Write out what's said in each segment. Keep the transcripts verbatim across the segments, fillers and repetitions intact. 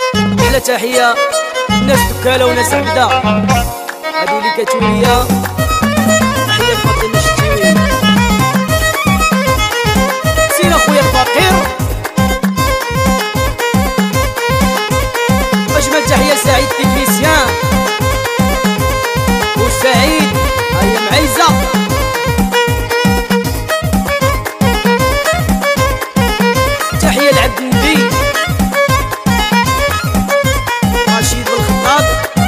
أحلى تحية ناس دكالة وناس عبدة هادو اللي كتوليا. تحية لفاطمة الشتيوي سير خويا الفقير. أجمل تحية لسعيد تكنيسيان وسعيد هيا معيزة. تحية لعبد النبي رشيد بالخطاب.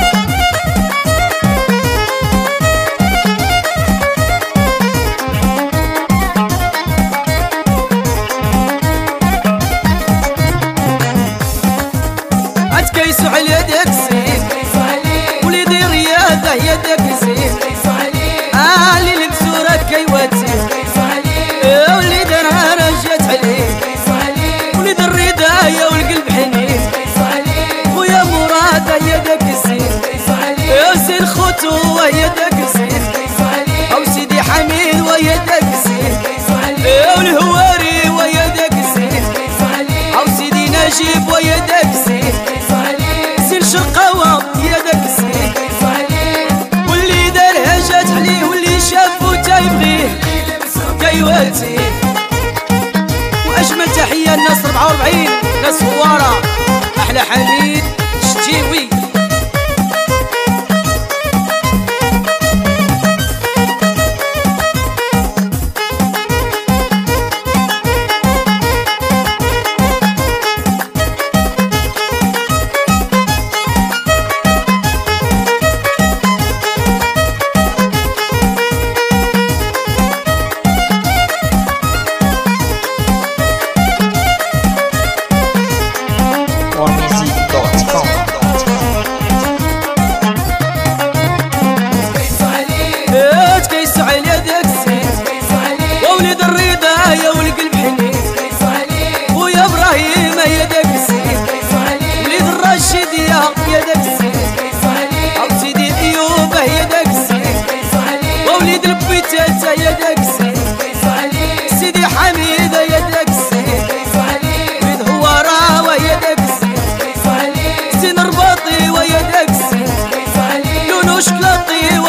عتكيسو على يدك الزين وليدي رياضة يدك الزين. آه اللي لبسو راك كيواتي وليد انا رجعت عليه وليد الرداية والقلب حنين. خويا مراد يدك الزين يا سيد خوتو ويدك الزين او سيدي حميد ويدك الزين والهواري ويدك الزين او سيدي نجيب ويدك الزين سير شقاوة يدك الزين واللي دارها جات عليه واللي شافو تيبغيه كيواتي. واجمل تحية الناس أربعة وأربعين ناس هوارة احلى حميد الشتيوي. ووليد الرضاية والقلب حنين. خويا ابراهيم يدك الزين وليد الرشيد يا يدك الزين او سيدي ايوب يدك الزين ووليد البيتات يدك الزين سيدي حميد يدك الزين وليد هوارة ويدك الزين سين رباطي ويدك الزين لونو شكلاطي